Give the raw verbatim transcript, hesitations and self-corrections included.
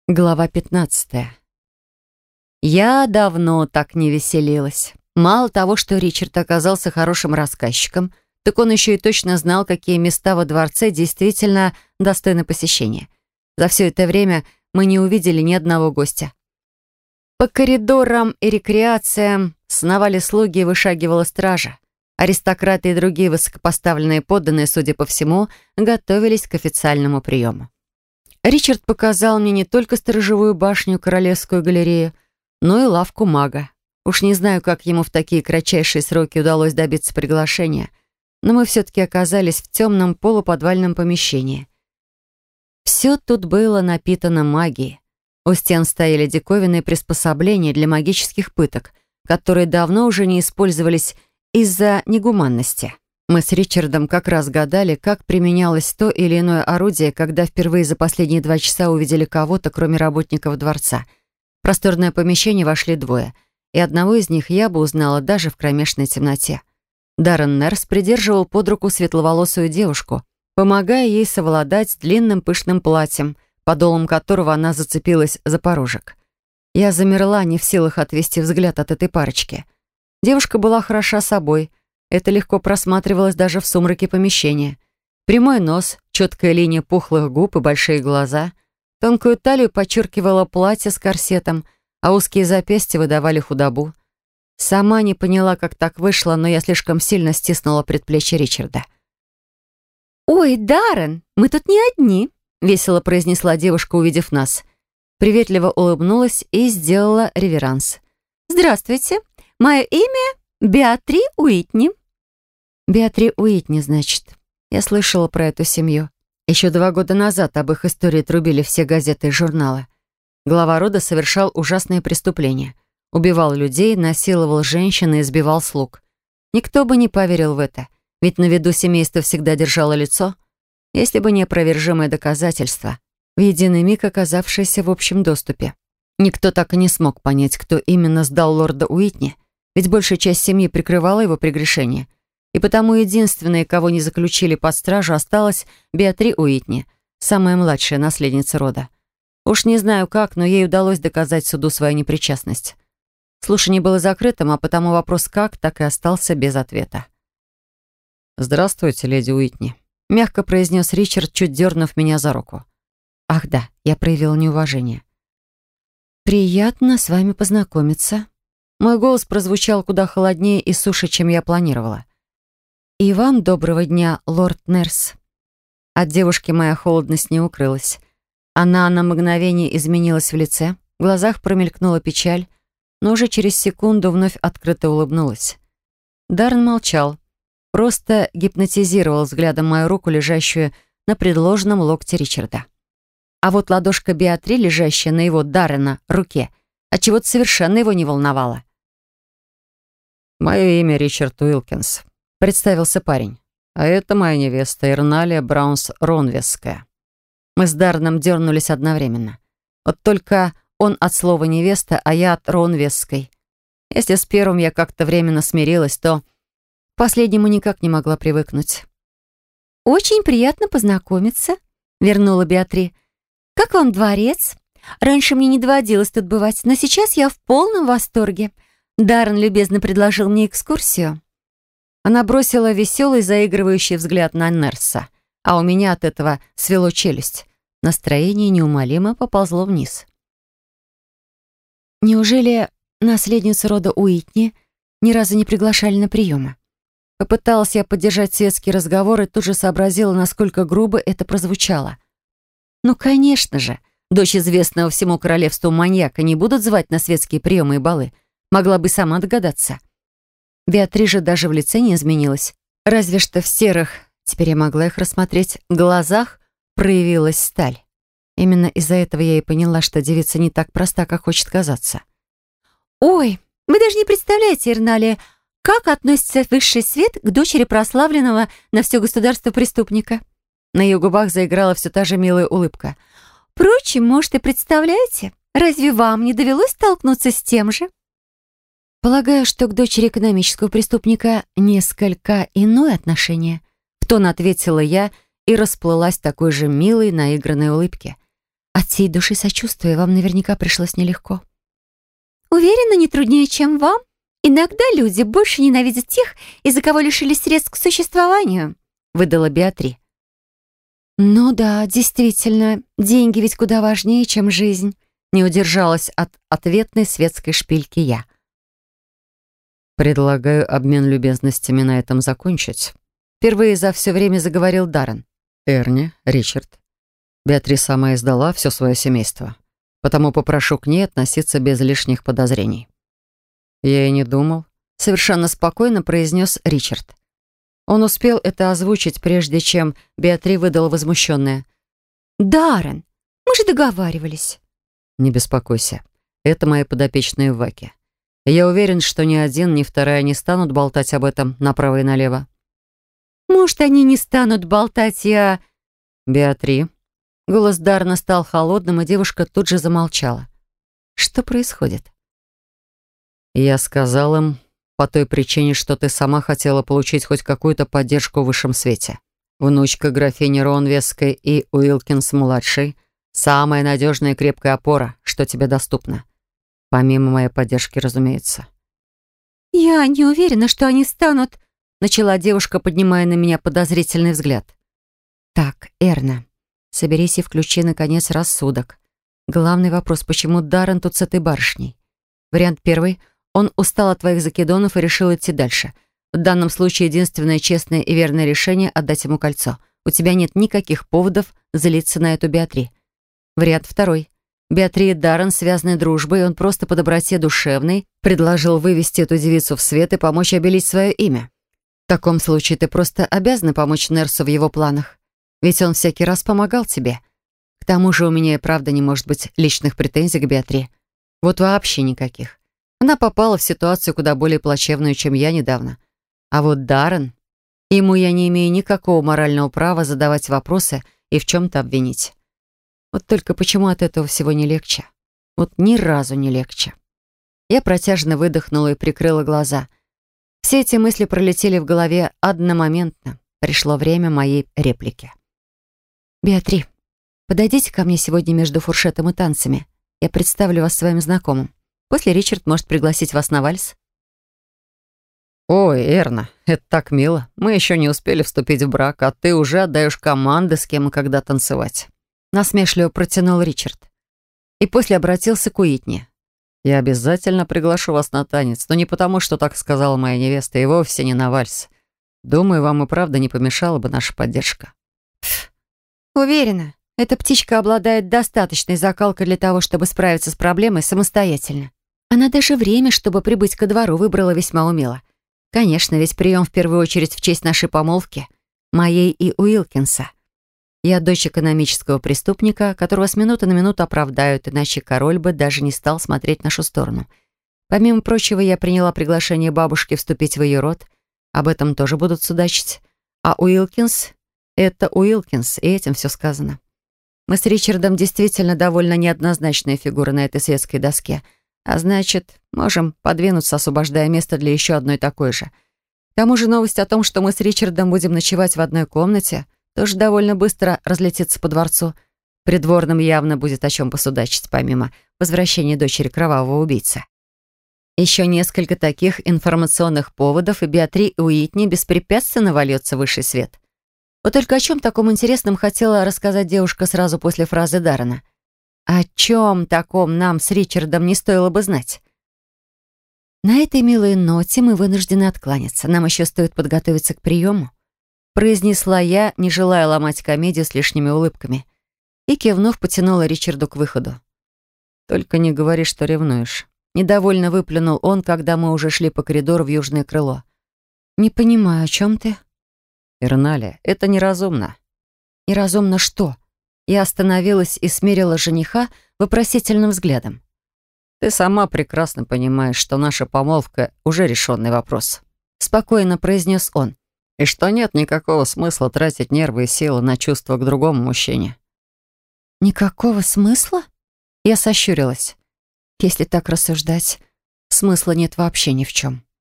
Глава пятнадцатая. Я давно так не веселилась. Мало того, что Ричард оказался хорошим рассказчиком, так он еще и точно знал, какие места во дворце действительно достойны посещения. За все это время мы не увидели ни одного гостя. По коридорам и рекреациям сновали слуги и вышагивала стража. Аристократы и другие высокопоставленные подданные, судя по всему, готовились к официальному приему. Ричард показал мне не только сторожевую башню, Королевскую галерею, но и лавку мага. Уж не знаю, как ему в такие кратчайшие сроки удалось добиться приглашения, но мы все-таки оказались в темном полуподвальном помещении. Все тут было напитано магией. У стен стояли диковинные приспособления для магических пыток, которые давно уже не использовались из-за негуманности. Мы с Ричардом как раз гадали, как применялось то или иное орудие, когда впервые за последние два часа увидели кого-то, кроме работников дворца. В просторное помещение вошли двое, и одного из них я бы узнала даже в кромешной темноте. Даррен Нерс придерживал под руку светловолосую девушку, помогая ей совладать с длинным пышным платьем, подолом которого она зацепилась за порожек. Я замерла, не в силах отвести взгляд от этой парочки. Девушка была хороша собой. Это легко просматривалось даже в сумраке помещения. Прямой нос, четкая линия пухлых губ и большие глаза. Тонкую талию подчеркивало платье с корсетом, а узкие запястья выдавали худобу. Сама не поняла, как так вышло, но я слишком сильно стиснула предплечье Ричарда. «Ой, Даррен, мы тут не одни», — весело произнесла девушка, увидев нас. Приветливо улыбнулась и сделала реверанс. «Здравствуйте, мое имя Беатри Уитни». Беатри Уитни, значит. Я слышала про эту семью. Еще два года назад об их истории трубили все газеты и журналы. Глава рода совершал ужасные преступления. Убивал людей, насиловал женщин и избивал слуг. Никто бы не поверил в это, ведь на виду семейство всегда держало лицо, если бы не опровержимое доказательство, в единый миг оказавшееся в общем доступе. Никто так и не смог понять, кто именно сдал лорда Уитни, ведь большая часть семьи прикрывала его прегрешения. И потому единственной, кого не заключили под стражу, осталась Беатри Уитни, самая младшая наследница рода. Уж не знаю как, но ей удалось доказать суду свою непричастность. Слушание было закрытым, а потому вопрос «как» так и остался без ответа. «Здравствуйте, леди Уитни», — мягко произнес Ричард, чуть дернув меня за руку. «Ах да, я проявила неуважение». «Приятно с вами познакомиться». Мой голос прозвучал куда холоднее и суше, чем я планировала. «И вам доброго дня, лорд Нерс». От девушки моя холодность не укрылась. Она на мгновение изменилась в лице, в глазах промелькнула печаль, но уже через секунду вновь открыто улыбнулась. Даррен молчал, просто гипнотизировал взглядом мою руку, лежащую на предложенном локте Ричарда. А вот ладошка Беатри, лежащая на его, Даррена, руке, отчего-то совершенно его не волновала. «Мое имя Ричард Уилкинс», — представился парень. «А это моя невеста Эрналия Браунс Ронвесская». Мы с Дарреном дернулись одновременно. Вот только он от слова «невеста», а я от Ронвесской. Если с первым я как-то временно смирилась, то к последнему никак не могла привыкнуть. «Очень приятно познакомиться», — вернула Беатри. «Как вам дворец? Раньше мне не доводилось тут бывать, но сейчас я в полном восторге. Даррен любезно предложил мне экскурсию». Она бросила веселый, заигрывающий взгляд на Нерса, а у меня от этого свело челюсть. Настроение неумолимо поползло вниз. Неужели наследницу рода Уитни ни разу не приглашали на приемы? Попыталась я поддержать светский разговор и тут же сообразила, насколько грубо это прозвучало. Ну, конечно же, дочь известного всему королевству маньяка не будут звать на светские приемы и балы. Могла бы сама догадаться. Беатри же даже в лице не изменилась. Разве что в серых, теперь я могла их рассмотреть, глазах проявилась сталь. Именно из-за этого я и поняла, что девица не так проста, как хочет казаться. «Ой, вы даже не представляете, Эрналия, как относится высший свет к дочери прославленного на все государство преступника?» На ее губах заиграла все та же милая улыбка. «Впрочем, может, и представляете, разве вам не довелось столкнуться с тем же?» «Полагаю, что к дочери экономического преступника несколько иное отношение», — в тон ответила я и расплылась в такой же милой, наигранной улыбке. От От всей души сочувствую, вам наверняка пришлось нелегко. Уверена, не труднее, чем вам. Иногда люди больше ненавидят тех, из-за кого лишились средств к существованию, выдала Беатри. Ну да, действительно, деньги ведь куда важнее, чем жизнь. Не удержалась от ответной светской шпильки я. Предлагаю обмен любезностями на этом закончить. Впервые за все время заговорил Даррен. Эрни, Ричард. Беатри сама издала все свое семейство, потому попрошу к ней относиться без лишних подозрений. Я и не думал. Совершенно спокойно произнес Ричард. Он успел это озвучить, прежде чем Беатри выдала возмущенное. «Даррен, мы же договаривались». Не беспокойся. Это мои подопечные в Ваке. Я уверен, что ни один, ни вторая не станут болтать об этом направо и налево. Может, они не станут болтать, я... Беатри. Голос Даррена стал холодным, и девушка тут же замолчала. Что происходит? Я сказал им по той причине, что ты сама хотела получить хоть какую-то поддержку в высшем свете. Внучка графини Ронвесской и Уилкинс-младший — самая надежная и крепкая опора, что тебе доступно. Помимо моей поддержки, разумеется. «Я не уверена, что они станут...» — начала девушка, поднимая на меня подозрительный взгляд. «Так, Эрна, соберись и включи, наконец, рассудок. Главный вопрос, почему Даррен тут с этой барышней? Вариант первый — он устал от твоих закидонов и решил идти дальше. В данном случае единственное честное и верное решение — отдать ему кольцо. У тебя нет никаких поводов злиться на эту Беатри. Вариант второй. Беатри и Даррен связаны дружбой, и он просто по доброте душевной предложил вывести эту девицу в свет и помочь обелить свое имя. В таком случае ты просто обязана помочь Нерсу в его планах. Ведь он всякий раз помогал тебе. К тому же у меня и правда не может быть личных претензий к Беатри. Вот вообще никаких. Она попала в ситуацию куда более плачевную, чем я недавно. А вот Даррен... Ему я не имею никакого морального права задавать вопросы и в чем-то обвинить. Вот только почему от этого всего не легче? Вот ни разу не легче. Я протяжно выдохнула и прикрыла глаза. Все эти мысли пролетели в голове одномоментно. Пришло время моей реплики. «Беатри, подойдите ко мне сегодня между фуршетом и танцами. Я представлю вас своим знакомым. После Ричард может пригласить вас на вальс». «Ой, Эрна, это так мило. Мы еще не успели вступить в брак, а ты уже отдаешь команды, с кем и когда танцевать». Насмешливо протянул Ричард. И после обратился к Уитни. «Я обязательно приглашу вас на танец, но не потому, что так сказала моя невеста, и вовсе не на вальс. Думаю, вам и правда не помешала бы наша поддержка». Пф, уверена, эта птичка обладает достаточной закалкой для того, чтобы справиться с проблемой самостоятельно. Она даже время, чтобы прибыть ко двору, выбрала весьма умело. Конечно, весь прием в первую очередь в честь нашей помолвки, моей и Уилкинса. Я дочь экономического преступника, которого с минуты на минуту оправдают, иначе король бы даже не стал смотреть в нашу сторону. Помимо прочего, я приняла приглашение бабушки вступить в ее род. Об этом тоже будут судачить. А Уилкинс — это Уилкинс, и этим все сказано. Мы с Ричардом действительно довольно неоднозначная фигура на этой светской доске, а значит, можем подвинуться, освобождая место для еще одной такой же. К тому же новость о том, что мы с Ричардом будем ночевать в одной комнате, тоже довольно быстро разлетится по дворцу. Придворным явно будет о чем посудачить, помимо возвращения дочери кровавого убийцы. Еще несколько таких информационных поводов, и Беатри Уитни беспрепятственно вольется в высший свет. Вот только о чем таком интересном хотела рассказать девушка сразу после фразы Даррена. О чем таком нам с Ричардом не стоило бы знать? На этой милой ноте мы вынуждены откланяться. Нам еще стоит подготовиться к приему, произнесла я, не желая ломать комедию с лишними улыбками, и, кивнув, потянула Ричарду к выходу. «Только не говори, что ревнуешь». Недовольно выплюнул он, когда мы уже шли по коридору в южное крыло. «Не понимаю, о чем ты?» «Эрналия, это неразумно». «Неразумно что?» Я остановилась и смерила жениха вопросительным взглядом. «Ты сама прекрасно понимаешь, что наша помолвка уже решенный вопрос», — спокойно произнес он. «И что нет никакого смысла тратить нервы и силы на чувства к другому мужчине». «Никакого смысла?» Я сощурилась. «Если так рассуждать, смысла нет вообще ни в чем».